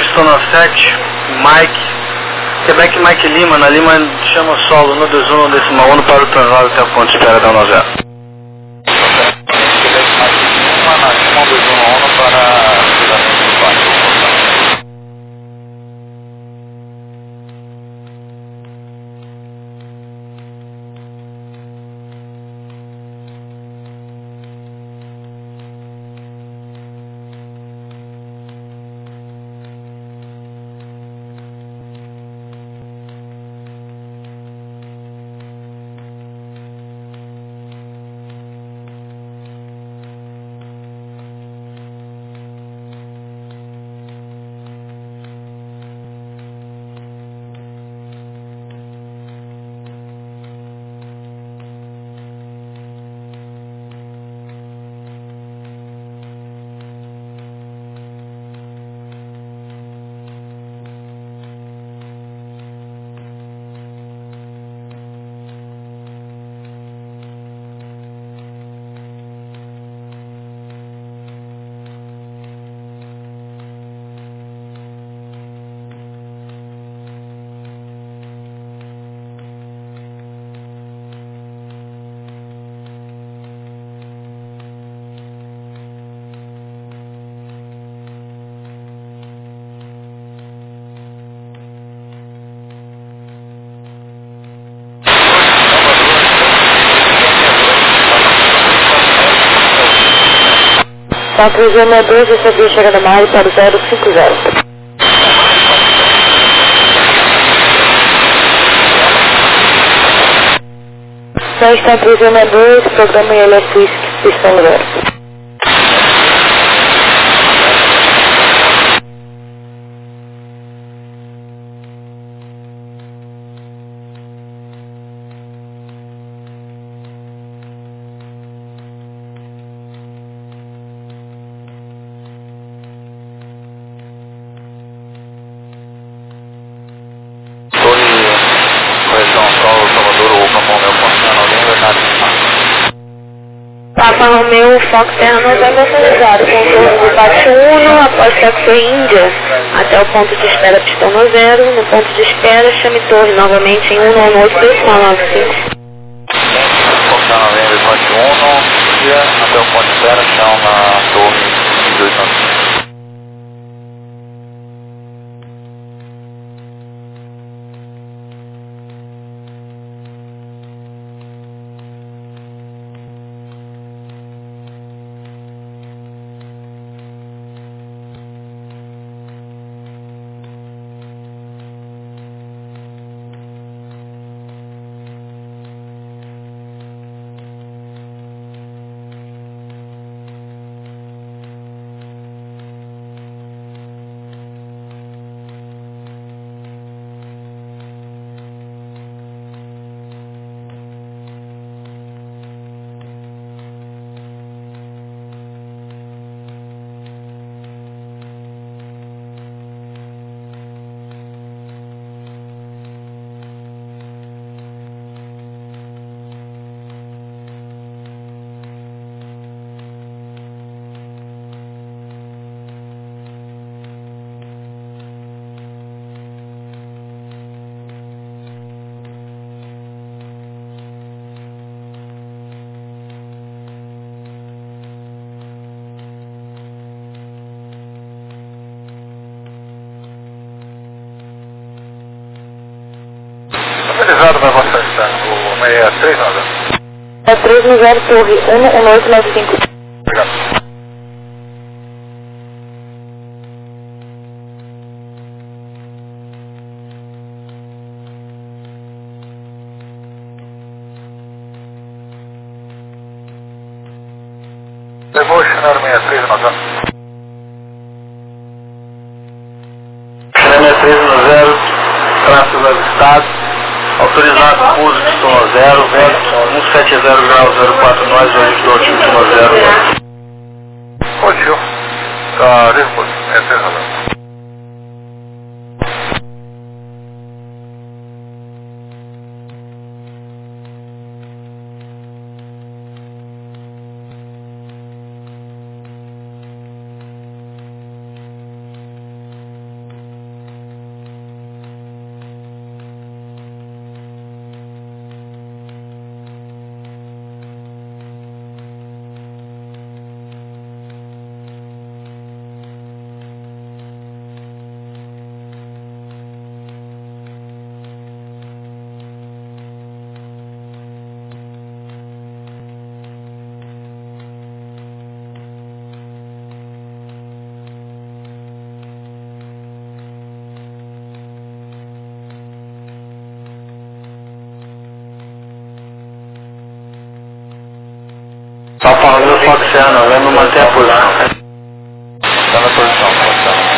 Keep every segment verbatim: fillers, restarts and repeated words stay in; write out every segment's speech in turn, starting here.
Pistona sete, Mike, Quebec Mike Lima, na Lima chama solo no dois um decimal um para o translado até o ponto de espera da um zero. Quebec Mike Lima, na Lima dois um para cruzamento do quarto. quatro G dois, recebi chegada a mais para o zero cinco zero. seis quatro G dois, programa I L S Whisky, pistão zero. Papa Romeo, Fox Terra Novembro atualizado, contorno do Pátio um, após Taxi Índia, até o ponto de espera Pistona zero, no ponto de espera chame torre novamente em um nove oito dois nove cinco. Fox Terra Novembro, Pátio um, dia, até o ponto de espera, chão na torre dois nove cinco. Atualizado na vossa distância, o seis três nove. É três no zero, torre um um oito nove cinco. Obrigado. Evolucionário seis três nove. seis três no zero, traços avistados. Autorizado pouso Pistona zero, vento um sete zero grau zero quatro nós, registro Pistona zero. Ótimo. Tá, depois, é três nove. Papa Romeo Fox Sierra November, mantém a posição. Está na posição, posição.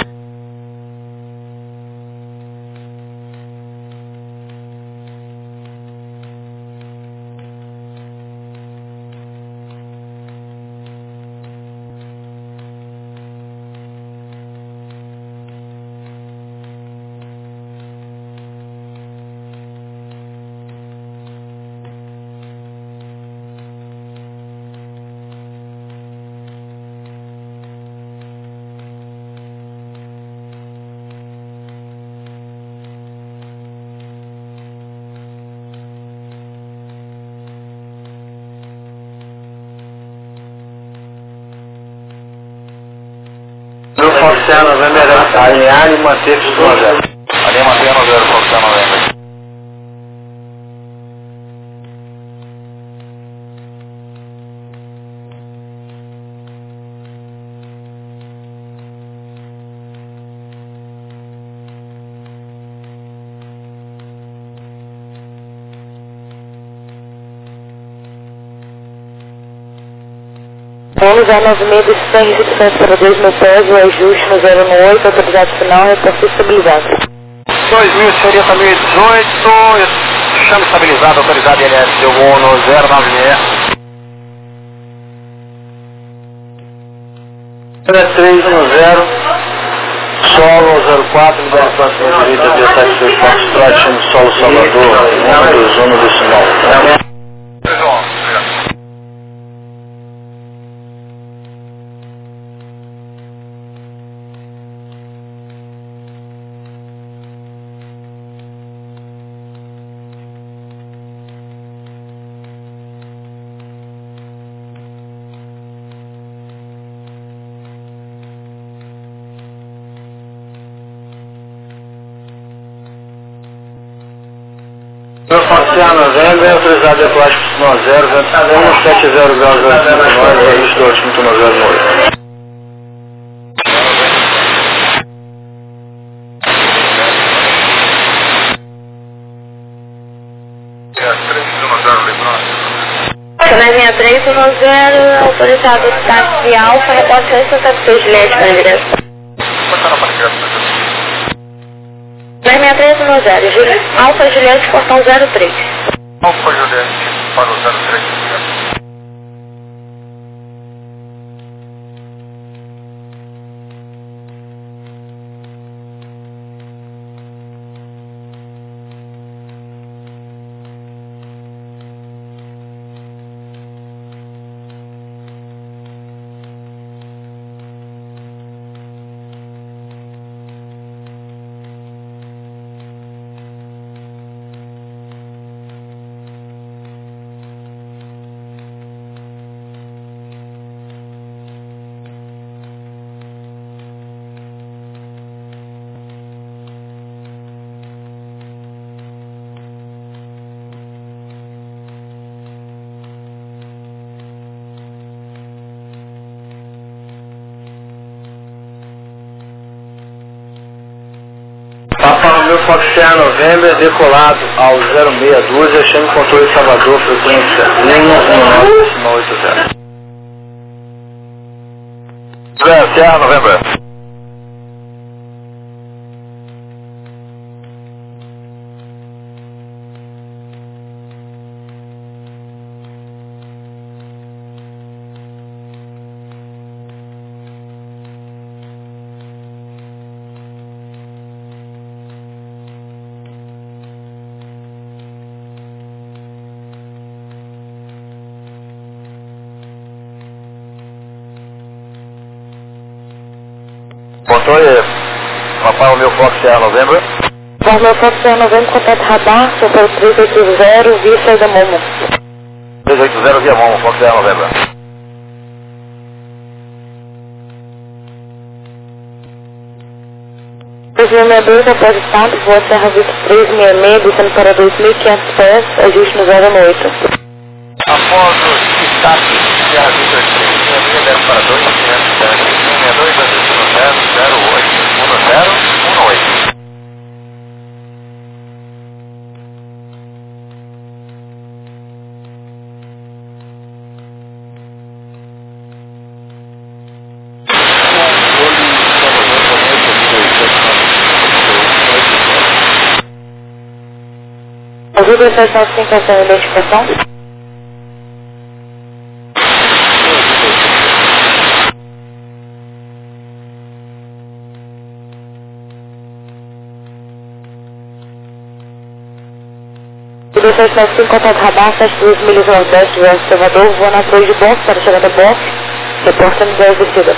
No Fox Sierra November, alinhar e manter tudo a zero. Ali mantendo o zero, Fox Sierra November. Vamos a nove mil e cem recepções para dois mil pés, o ajuste no zero um oito, autorizado final, reposto estabilizado. dois mil seria para mil e dezoito, chame estabilizado, autorizado I L S, deu um no zero nove seis. três no zero, solo zero quatro, libera próxima direita, via sete seis Foxtrot, time solo Salvador, um dois um no decimal. No Fox Sierra November, autorizado decolagem para sinal zero, vento um sete zero graus zero cinco nove, ajuste do altímetro no zero oito. Canal sessenta e três um zero, autorizado táxi alfa, reposto sessenta e seis Juliette para direção. sessenta e três um zero, Juli... Alfa Juliette, portão zero três. Alfa Juliette, para o zero três. Papa Romeo Fox Sierra November, decolado ao zero seis dúzia, chame controle Salvador, frequência um um nove decimal oito zero. zero, Sierra November. Controle, Papa Romeo Fox Sierra November. Romeo Fox Sierra November, contato radar, sopro três oito zero, via saída Momo. três oito zero via Momo, Fox Sierra November. dois mil e sessenta e dois, após o estado, voa Serra Vista três seis seis, descendo para dois mil e quinhentos pés, ajuste no zero oito. Após o destaque, Serra Vista três seis seis, zero para dois mil quinhentos pés, três seis dois, ajuste no zero zero oito, um zero um oito. Azul dois sete nove cinco, essa é a identificação? dois sete nove cinco, contato radar, sete dois milhas nordeste, Viagem Salvador, vou na torre de boxe para chegar da boxe, reporta no dez descida.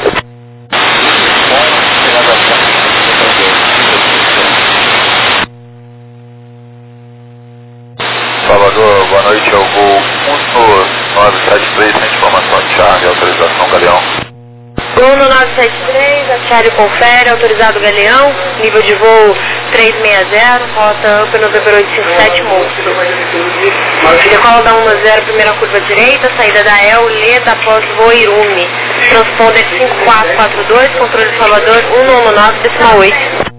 Salvador, boa noite, é o voo um nove sete três, sem informação de charge, autorização Galeão. Gol no nove sete três, a Charlie confere, autorizado Galeão, nível de voo trezentos e sessenta, rota Up no Zebra oito cinco sete, monstro. Decola da um zero, primeira curva direita, saída da El, Leda, após voo Irume. Transponder cinco quatro quatro dois, controle Salvador um nove nove, decimal oito.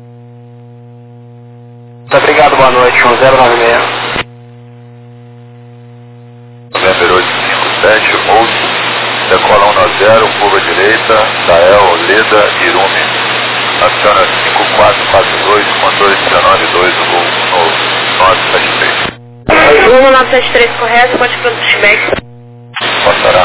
Muito obrigado, boa noite, um zero nove seis. November oito cinco sete, outro. Decola um nove zero, curva direita, Dael, Leda, Irume. Aciona cinco quatro quatro dois, controle dezenove dois, o voo no nove sete três. um nove sete três correto, pode pronto pushback. Passará.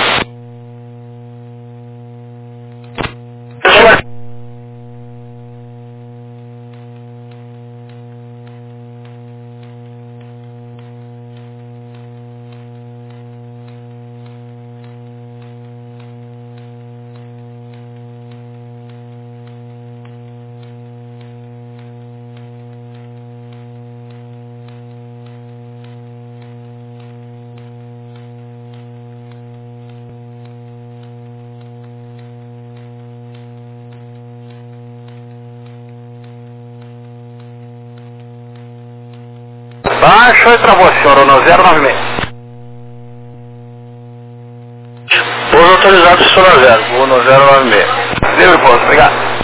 Baixo e travou, senhor, no zero nove seis. Pouso autorizado, senhor, no zero, voo no zero nove seis. Livre, pouso, obrigado.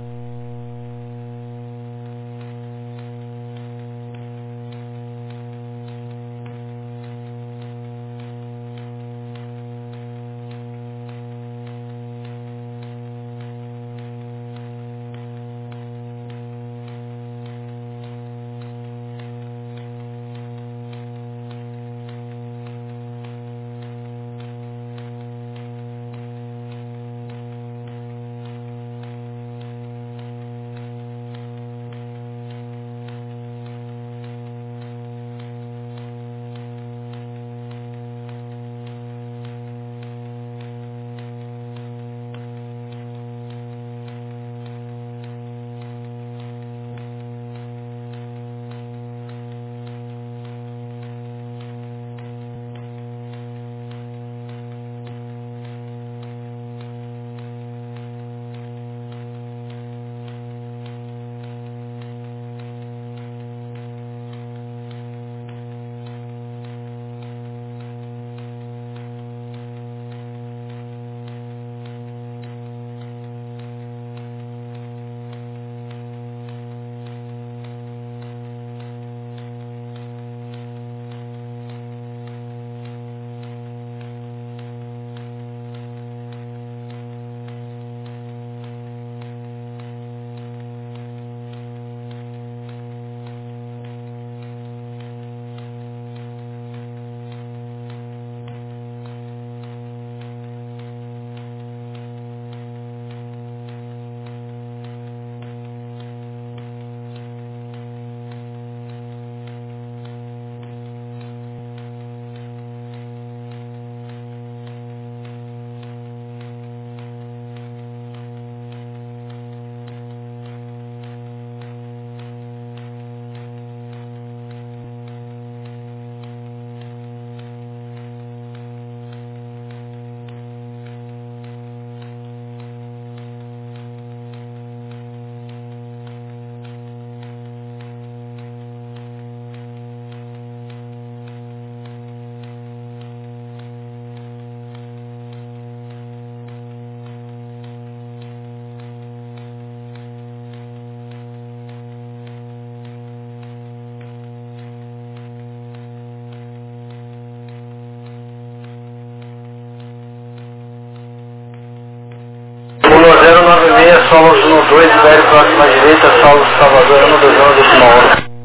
zero nove seis, solos no dois, velho próximo à direita, solos Salvador, um dois um, decimal um.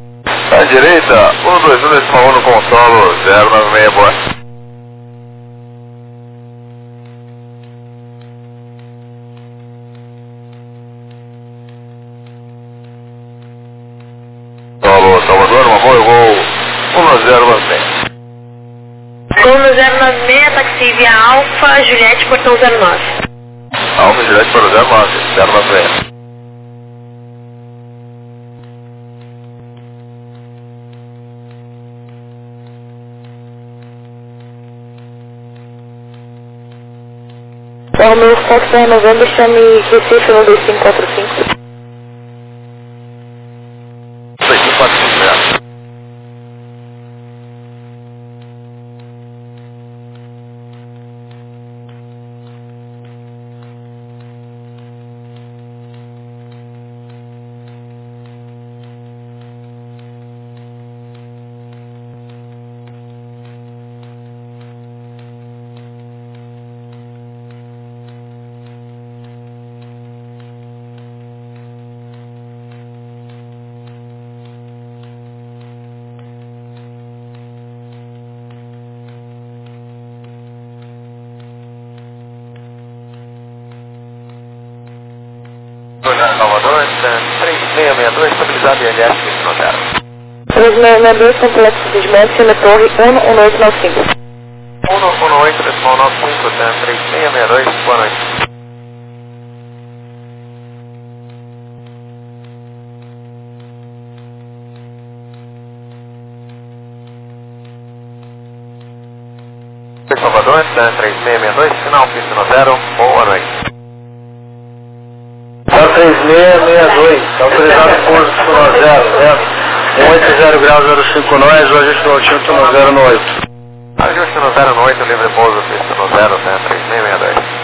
À direita, um dois um decimal um no consolo, zero nove seis, boa. Alô, Salvador, uma boa, eu vou um zero nove seis. Gol no zero nove seis, taxi via Alfa, Juliette, portão zero nove. Alfa, Juliette para o zero nove, zero nove seis. O meu Fox é Novembro, chame Recife no dois cinco quatro cinco. dois cinco quatro cinco, zero. Salvador, três seis seis dois, estabilizado I L S no zero. três seis seis dois, complexo de desmonte, na torre um um oito nove cinco. um um oito, decimal nove cinco, três seis seis dois, boa noite. Salvador, três seis seis dois, final, pista no zero, boa noite. três seis seis dois, autorizado pouso no zero, zero, oito zero grau zero cinco nós, o ajuste do altímetro no zero no oito. Ajuste no zero no oito, livre pouso, pista no zero, três seis seis dois.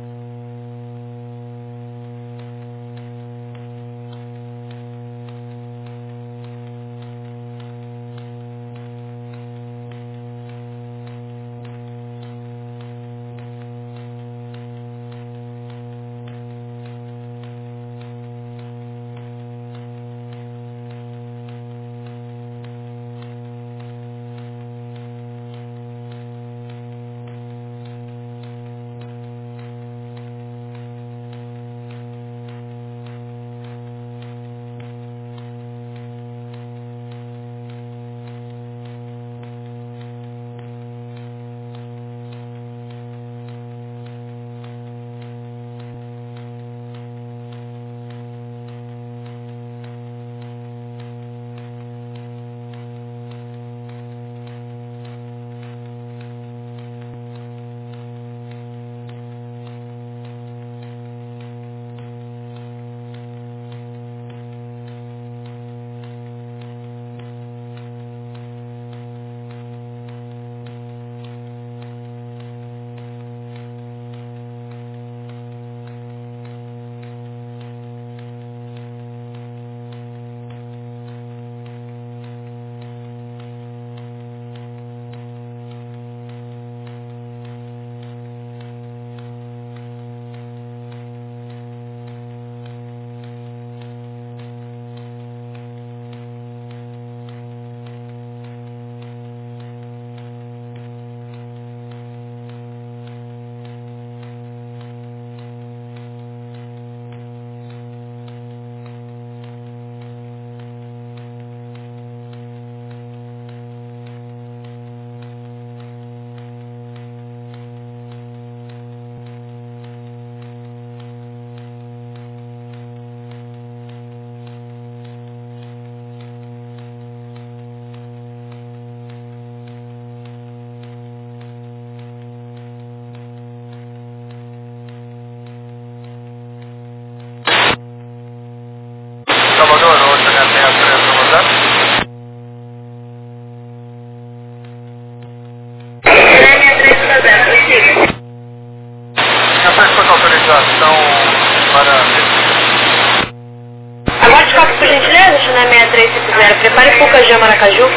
Prepare Pucajá, Maracaju.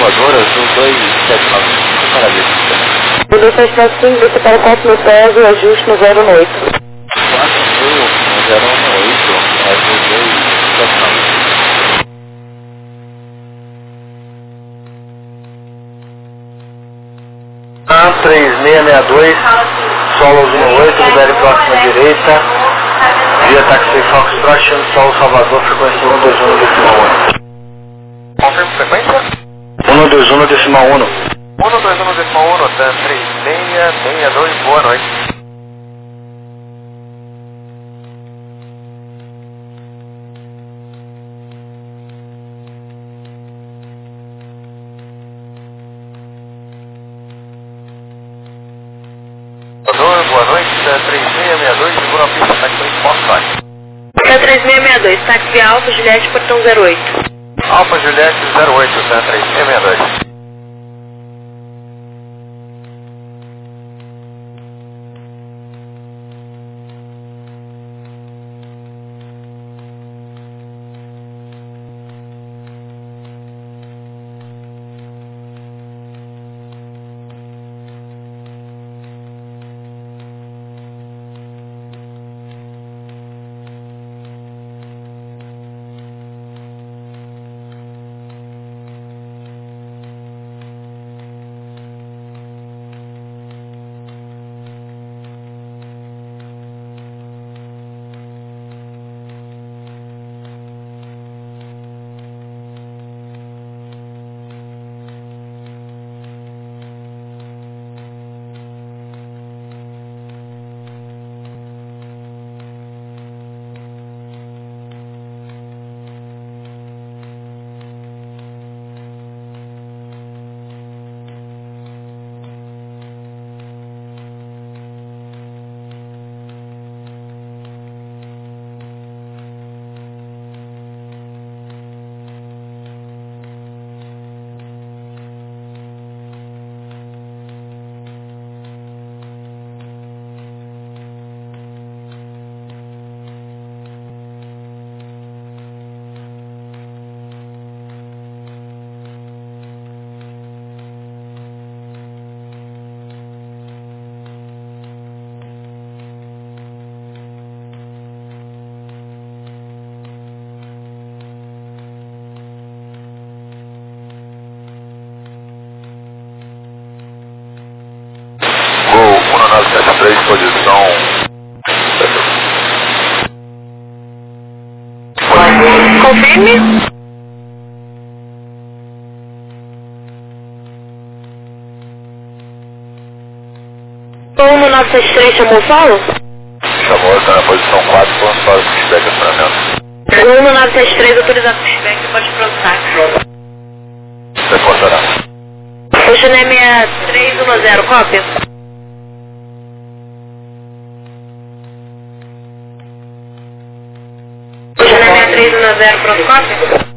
Salvador, Azul dois sete nove cinco, maravilha. dois sete nove cinco, você para quatro mil pés, o ajuste no zero oito. quatro mil no zero oito, Azul dois sete nove cinco. A três seis seis dois, solo um oito, libere próxima direita, via Taxi Foxtrot, Solo Salvador, frequência um dois um decimal um. Confirma frequência? um dois um decimal um. um dois um decimal um, TAM três seis seis dois, boa noite. Boa noite, três seis seis dois, segura a pista, táxi Foxtrot. três seis seis dois, táxi Alfa, Juliette, portão zero oito. Alfa Juliette zero oito, três seis seis dois. três, posição. Confirme. um no nove sete três chamou o solo? Chamou, está na posição quatro, com solo de feedback acionamento. um no nove sete três, autorizado feedback, você pode prontar. Reportará. O Chunem é três um zero, cópia? O Chunem é três um zero, pronto, cópia?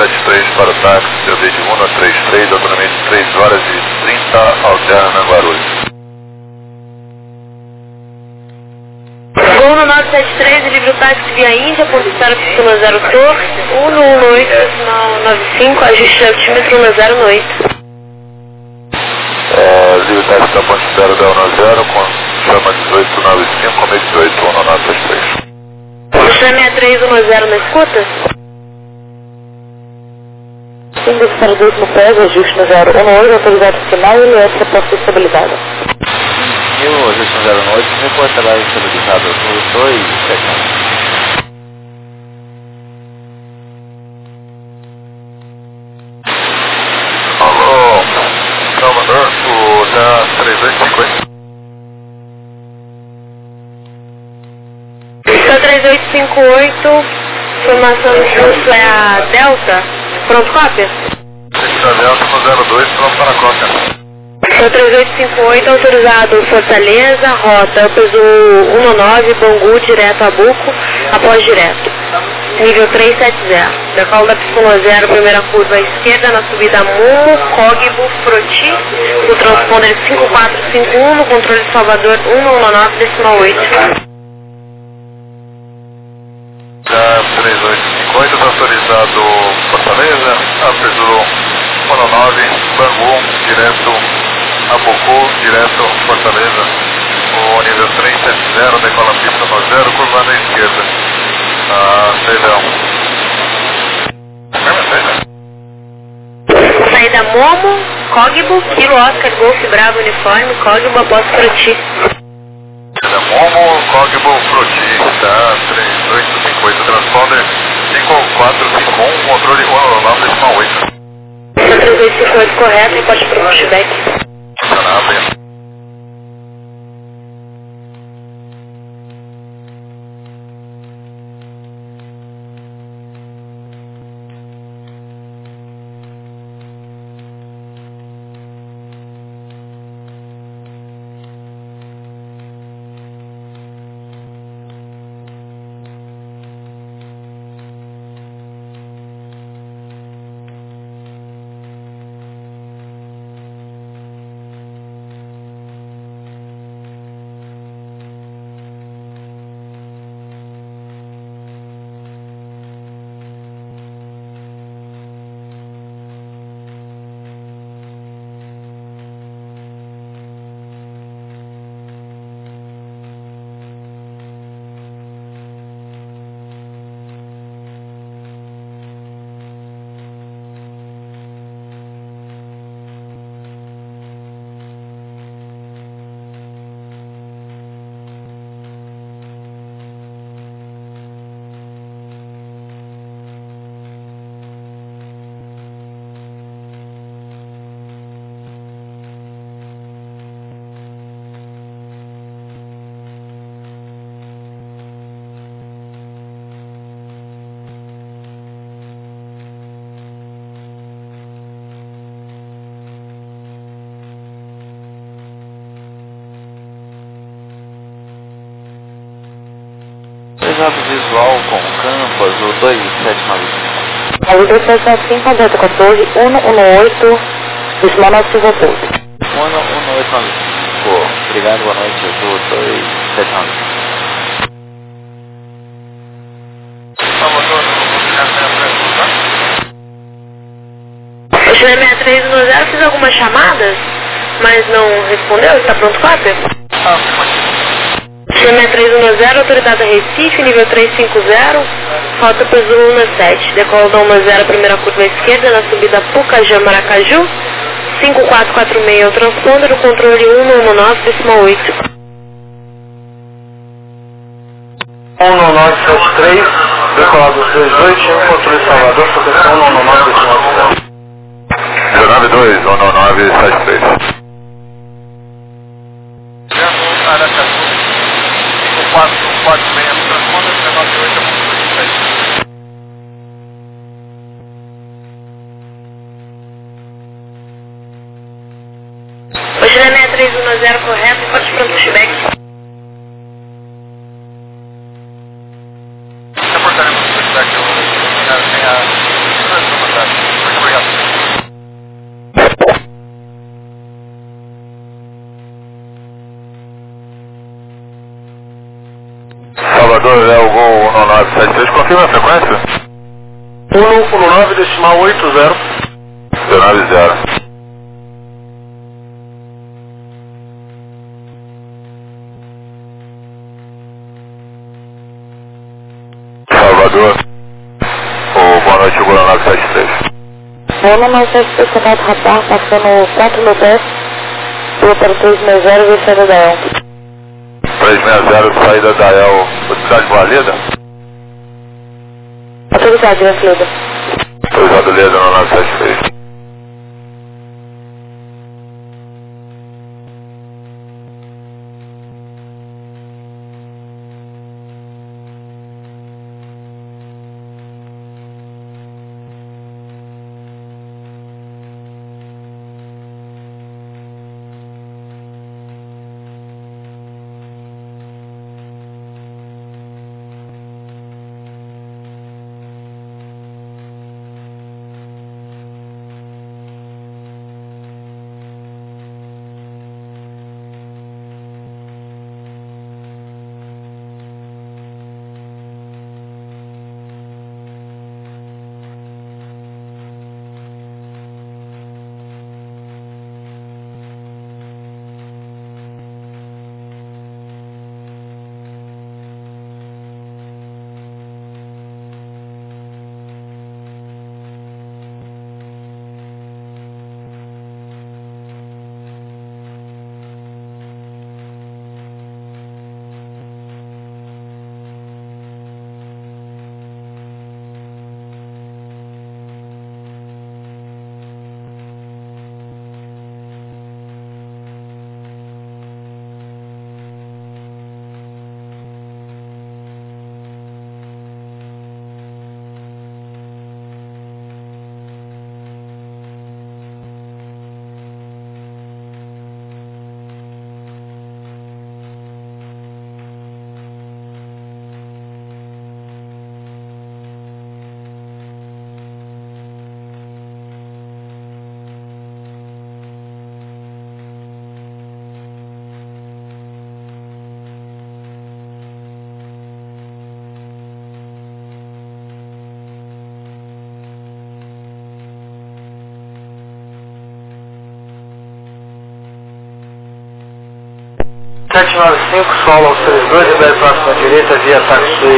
sete três para o táxi, C D de um a trinta e três, autonomamente três horas e trinta, alterna Guarulhos. Gol no nove sete três, livre o táxi via Índia, ponto de espera pistona zero torre, um no um oito, sinal nove cinco, ajuste altímetro um zero no oito. É, livre o táxi da ponte de espera da um zero, com chama dezoito nove cinco, meio dezoito, um nove sete três. sessenta e três um zero na escuta? Sim, disparador no pé, ajuste no zero um oito, autorizado final e L S posto estabilizada. Eu, ajuste no zero oito, reporta lá estabilizado no dois sete. Alô, Salvador, o da três dois cinco oito. Então três oito cinco oito, informação de curso é a Delta, pronto cópia? Esse Delta no zero dois, pronto para a cópia. Então três oito cinco oito, autorizado Fortaleza, rota peso um nove, Bangu, direto a Buco, após direto. Nível três sete zero. Decola da pista zero, primeira curva à esquerda, na subida Mumo, Cógibo, Froti, o transponder cinco quatro cinco um, no controle de Salvador um nove decimal oito. três oito cinco oito, está autorizado Fortaleza, apertou um nove, Bangu, direto a Bocô, direto Fortaleza, o nível três sete zero, decola pista no zero, curvando à esquerda, ah, Ceilão. Saída Momo, Cógibo, Kilo Oscar, Golf Bravo, Uniforme, Cógibo, após Froti. Momo, Cógibo, Froti, tá, três oito cinco oito, transponder cinco quatro cinco um, controle um nove decimal oito. três oito cinco oito correto, e pode para o feedback. Funcionável. Exato visual com campo azul dois sete nove cinco. Azul dois sete nove cinco, Delta quatorze, um um oito, decimal nove cinco oito. um um oito nove cinco. Obrigado, boa noite, azul dois sete nove cinco. Salvador, O Chile seis três um zero, fiz algumas chamadas, mas não respondeu, está pronto cópia? ah, sim. Chile três um zero, autoridade Recife, nível três cinco zero, rota peso um sete, decola da um zero, primeira curva à esquerda, na subida Pucajã, Maracaju, cinco quatro quatro seis, o transponder, o controle um um nove decimal oito. um nove sete três, decolado seis oito um, controle Salvador, proteção um um nove decimal oito. zero nove dois, um nove sete três. Aracaju, cinco quatro quatro seis, transponder dezenove oito, vinte e sete. O Chile seis três um zero, correto, pode pronto feedback. Reportaremos o feedback, eu tenho a... Gol um nove sete três, confirma a frequência? um um nove decimal oito zero. nove zero. Salvador. O boa noite, Gol um nove sete três. Boa noite, sete três, canal radar, passando quatro mil pés. Pula para três seis zero, e saída da El. três seis zero, saída da El, Cidade Boa Leda? Autoridade, Leda. Autorizado Leda no nove sete três. sete nove cinco, solo aos trinta e dois, libere próximo à direita, via táxi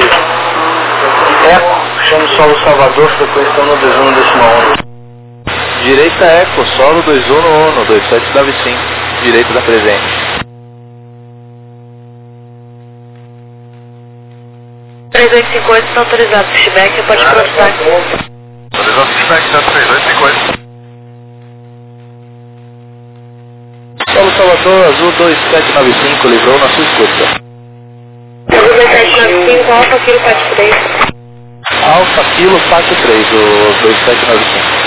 Eco, chame solo Salvador, frequência um dois um decimal um. Direita Eco, solo dois um um, dois sete nove cinco, direita da presente. três oito cinco oito, está autorizado, pushback, pode processar. Autorizado pushback, tá três oito cinco oito. Solo Salvador, azul dois sete nove cinco, livrou na sua escuta. dois sete nove cinco, Alfa Kilo quatro três. Alfa Kilo quatro três, o dois sete nove cinco.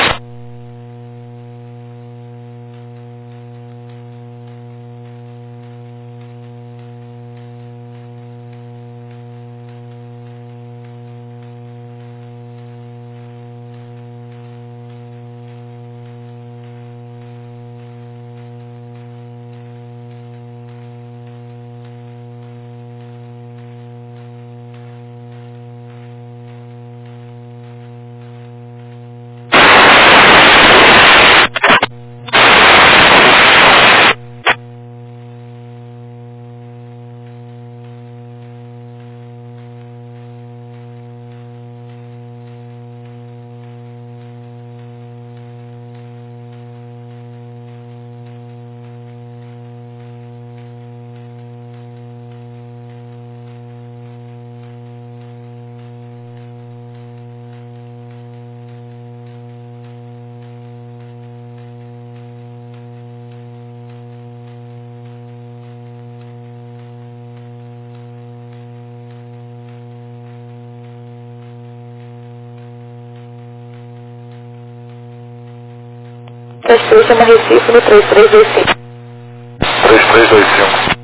três três, chama Recife no três três dois cinco. três três dois cinco.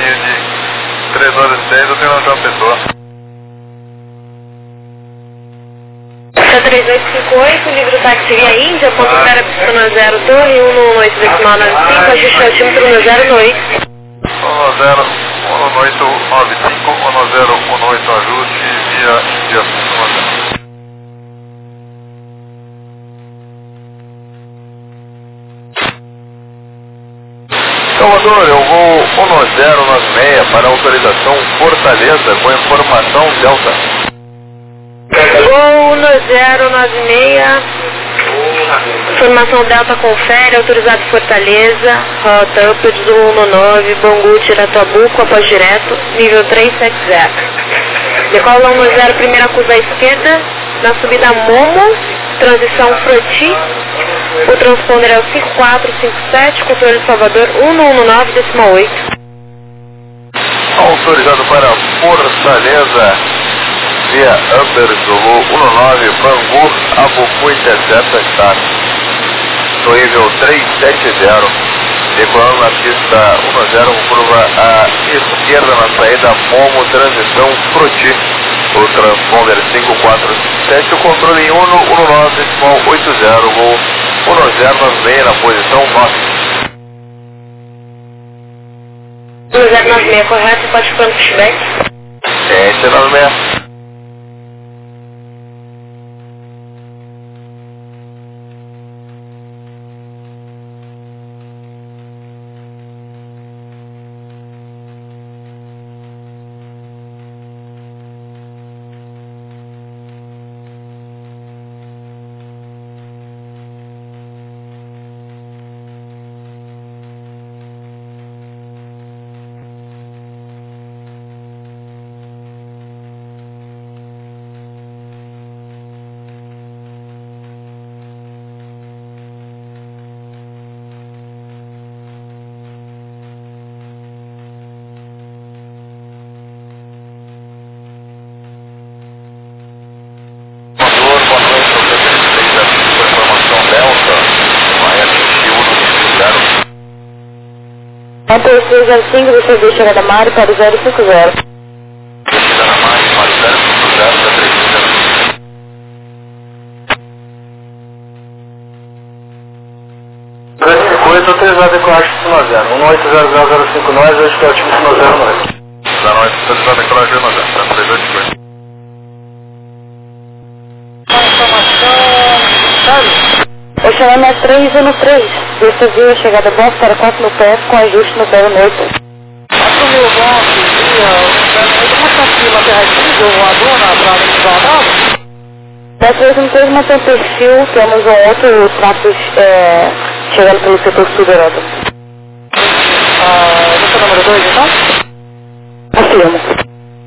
de três horas e seis, eu tenho uma pessoa. três oito cinco oito, livro táxi via Índia, ponto espera pistona zero, torre, um um oito decimal nove cinco, ajuste altímetro um zero oito. um zero um oito nove cinco, um zero um oito ajuste via Índia, pistona zero. Salvador, eu vou um zero nove seis para autorização Fortaleza com informação Delta. Gol um zero nove seis, informação Delta confere, autorizado Fortaleza, rota Upper do um nove, Bangu, Tiratuabuco, após direto, nível três sete zero. Decola um zero, primeira curva à esquerda, na subida Momo, transição Froti, o transponder é o cinco quatro cinco sete, controle Salvador um um nove decimal oito. Autorizado para Fortaleza, via Upper do um nove, Bangu, Abucu, intercepta, está no nível três sete zero, decolando na pista um zero, curva à esquerda na saída Momo, transição Froti, o transponder cinco quatro sete, o controle em um um nove decimal oito zero, voo um zero nove seis na posição nove. um zero nove seis, correto, pode ficar no pushback. sete nove seis. Até três zero cinco, você deixa chegar da Mari para o zero cinco zero. Chega na Mari para o zero cinco zero, da três zero. três cinco oito, autorizado decolagem pistona zero, um oito zero zero zero cinco nove, ajuste altímetro um zero nove. Da noite, autorizado decolagem pistona zero, da três oito cinco oito. Eu cheguei na três um três, você viu a chegada box para quatro mil pés com ajuste no zero oito. quatro mil box, essa fila terrestre, eu voador na praia de Guadalajara. Da três um três mantém o perfil, temos um outro tráfego é, chegando pelo setor sul da Europa. Ah, você é o número dois, então? Afirmo.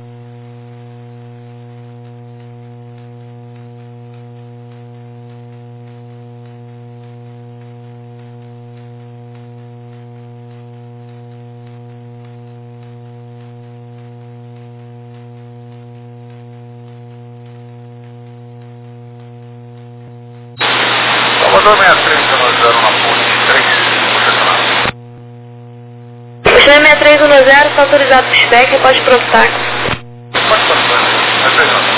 Salvador sessenta e três, um zero na ponte três, posicionado. Chama sessenta e três um zero, está autorizado o spec, pode processar. Pode passar, é pegando.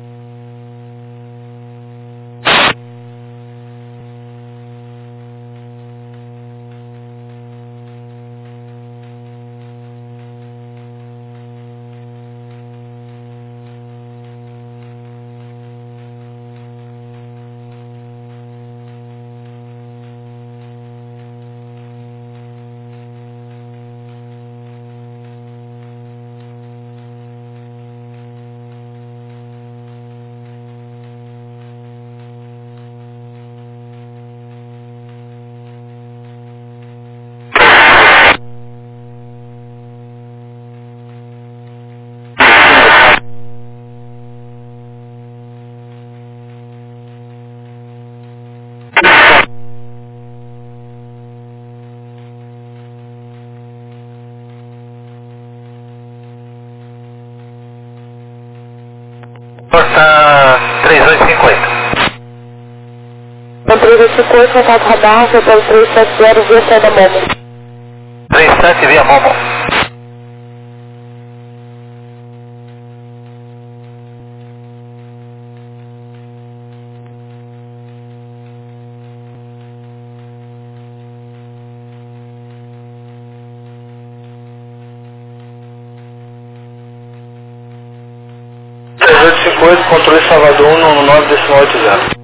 Porta três oito cinco oito. No três oito cinco oito, contato radar, foi pelo três sete zero, via saída Momo. três sete via Momo. cinco oito, controle Salvador um um nove decimal oito zero.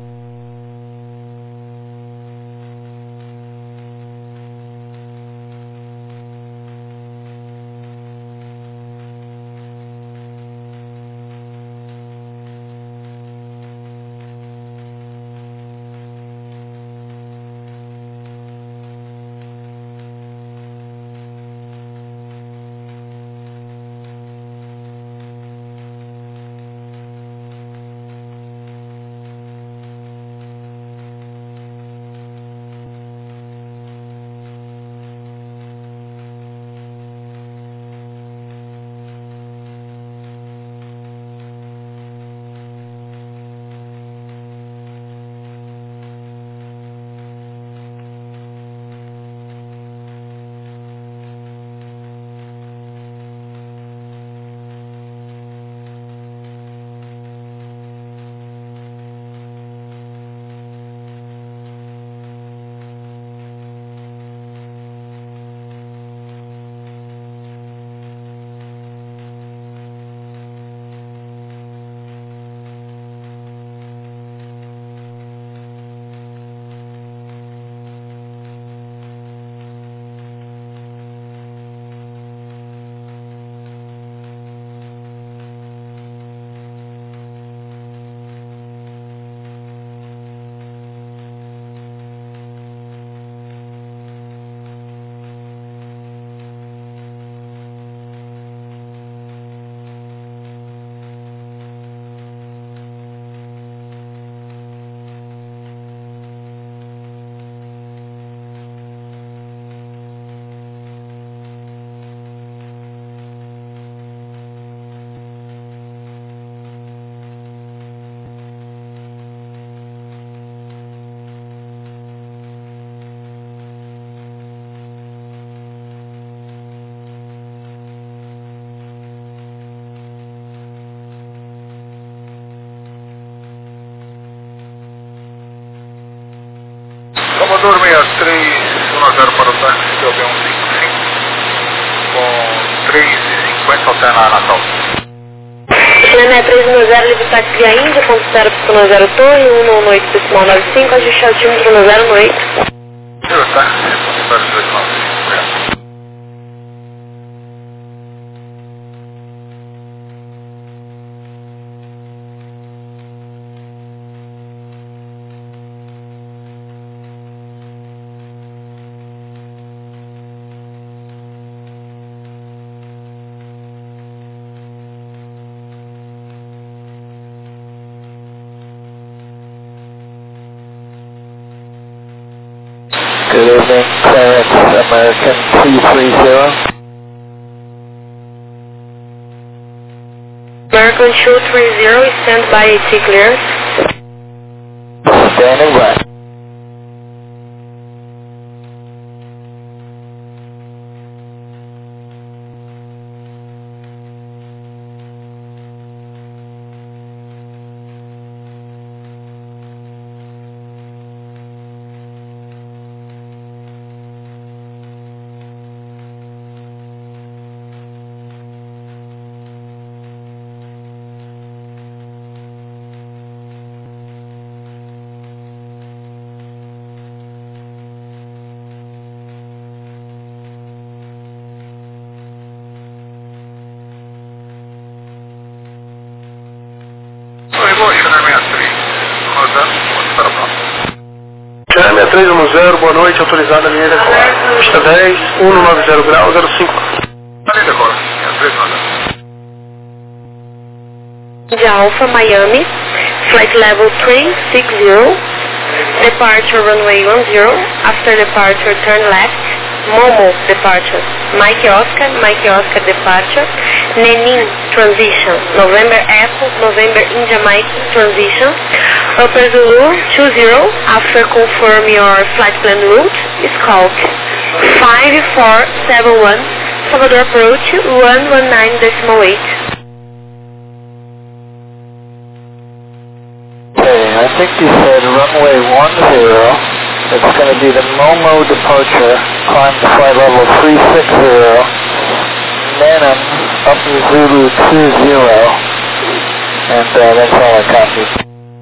Salvador sessenta e três, um zero para o táxi, C O B cento e cinquenta e cinco, com três e cinquenta alterna a Natal. China três um zero, livre táxi via Índia, ponto zero, ponto zero torre, um um oito, decimal nove cinco, ajuste altímetro no zero oito. Zero táxi, ponto zero dois nove cinco. Good evening, Clarence, American two three zero. American two three zero, stand by A T clearance. Standing by. China três um zero, boa noite, autorizada a linha decora. Pista dez, um nove zero grau, zero cinco. A linha decora, três um zero. De Alpha, Miami, flight level three six zero, departure runway one zero, after departure turn left, Momo departure, Mike Oscar, Mike Oscar departure, Nenin transition, November Echo, November India Mike transition, Upper Zulu two zero, after confirm your flight plan route, Skulk five four seven one, Salvador approach one one nine decimal eight. Okay, I think you said runway one zero. It's going to be the Momo departure, climb to flight level three six zero, Nanan, Upper Zulu two zero, and and uh, that's all I copied.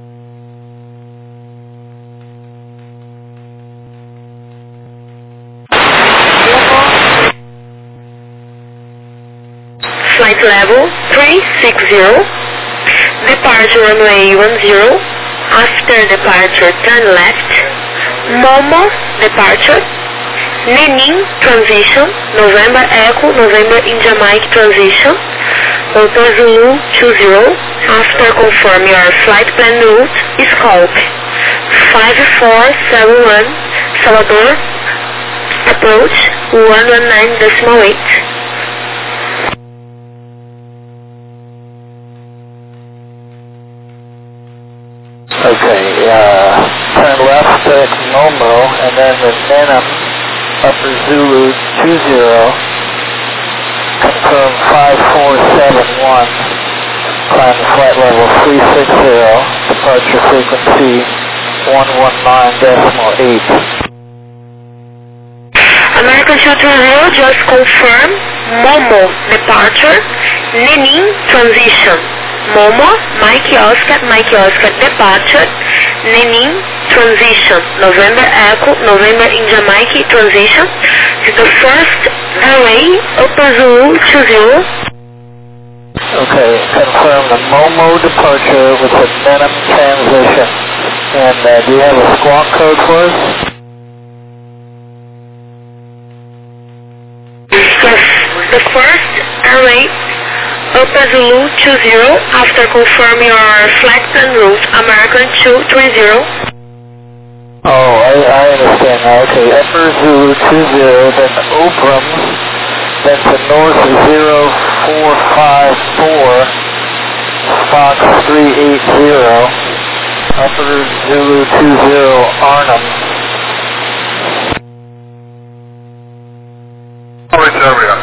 Flight level three six zero, departure runway one zero, after departure turn left, Momo departure, Nenin transition, November Echo, November India Mike transition, Hotel Zulu two zero, after confirm your flight plan route, Scope five four seven one, Salvador, approach one one nine decimal eight. Okay, uh, turn left at Momo, and then the Venom, Upper Zulu two zero, confirm five four seven one, climb to flight level three six zero, departure frequency one one nine decimal eight. American two two zero, just confirm, Momo departure, Nenin transition. Momo, Mike Oscar, Mike Oscar departure, Nenin transition, November Echo, November India Mike transition. This is the first airway, Upper Zulu two zero. Okay, confirm the Momo departure with the Venom transition. And uh, do you have a squawk code for us? Yes, the first airway, Upper Zulu two zero, after confirm your flight plan route, American two three zero. Oh, I, I understand now. Okay, Upper Zulu two zero, then Obram, then to North zero four five four, Fox three eight zero, Upper Zulu two zero, Arnhem. Which area?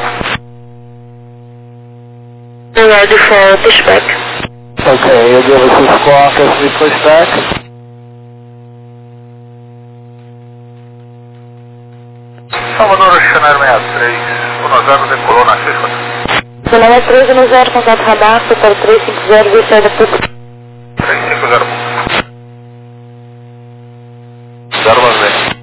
Ready for pushback. Okay, you'll give us a squawk as we push back? Salvador, Chanel sessenta e três, um zero decolou na Cisco. Sonora três um zero, contato radar, Super três cinco zero, via saída pública. três cinco zero. zero nove.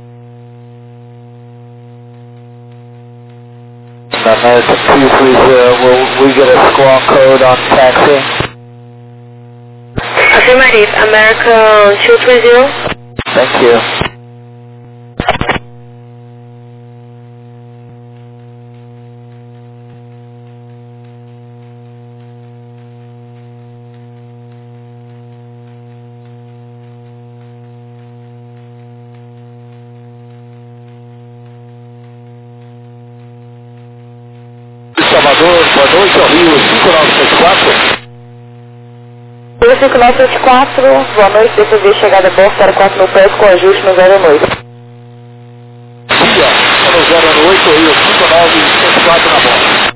American two three zero, will we get a squawk code on taxi? Affirmative, American two three zero. Thank you. Salvador, boa noite, ao Rio cinco nove sete quatro. Rio cinco nove sete quatro, boa noite, depois de chegada a bordo para quatro mil pés com ajuste no zero noite. Dia, no zero oito, Rio cinco nove sete quatro na borda.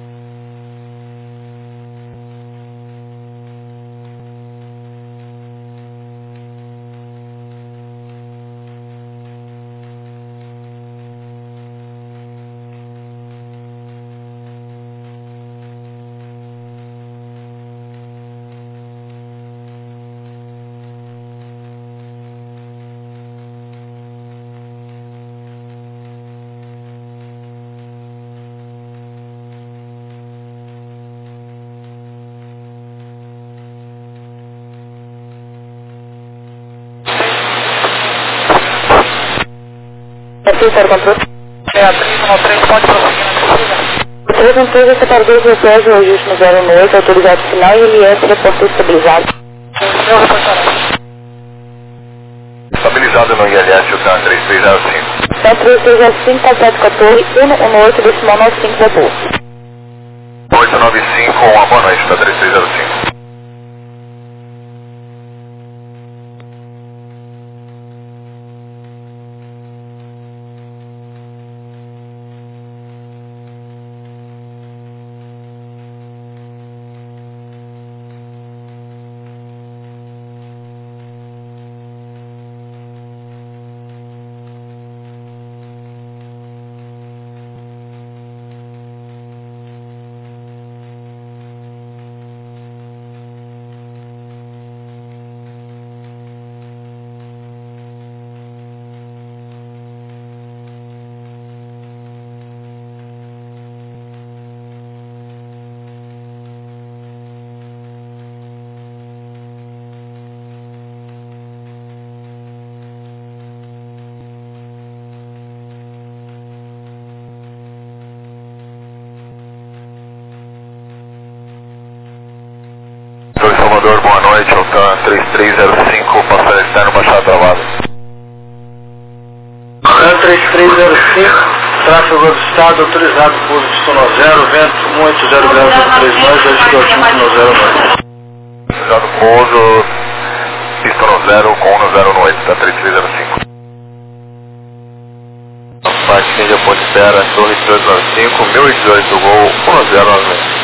Aqui, para controle. É, a três um três pode prosseguir na descida? três um três, esse para dois mil pés, o ajuste no zero noite, autorizado final e L S, reporte estabilizado. Meu reportará. Estabilizado no I L S, o T A N três três zero cinco. T A N três três zero cinco, completo com a torre, um um oito, decimal nove cinco, vapor. oito nove cinco, uma boa noite, T A três três zero cinco. Salvador, boa noite, Altan três três zero cinco, passagem externo, baixada travada. Altan três três zero cinco, tráfego avistado, autorizado, pouso pistão zero, vento um oito zero zero zero três nove, altitude pistão zero nove. Autorizado pouso, pistão zero com um zero no oito, da três três zero cinco. Parte de ponte espera, torre três nove cinco, mil e dezoito, gol um zero nove.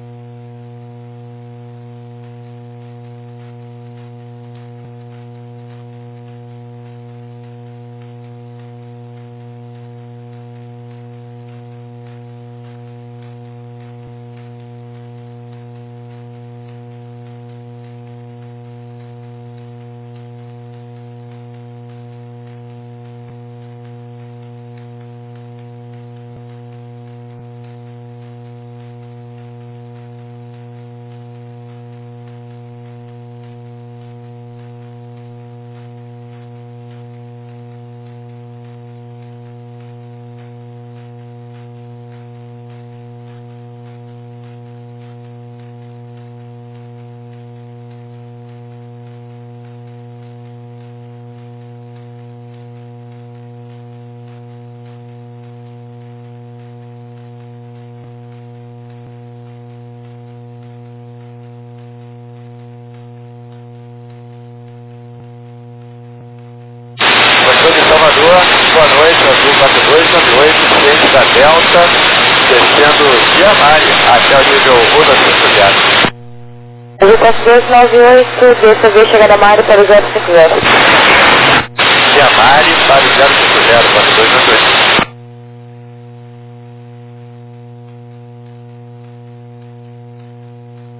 Salvador, boa noite, Azul quatro dois nove oito, ciente da Delta, descendo via Mari até o nível Roda cinco zero. Azul quatro dois nove oito, dessa vez chegada Mari para o zero cinco zero. Via Mari para o zero cinco zero.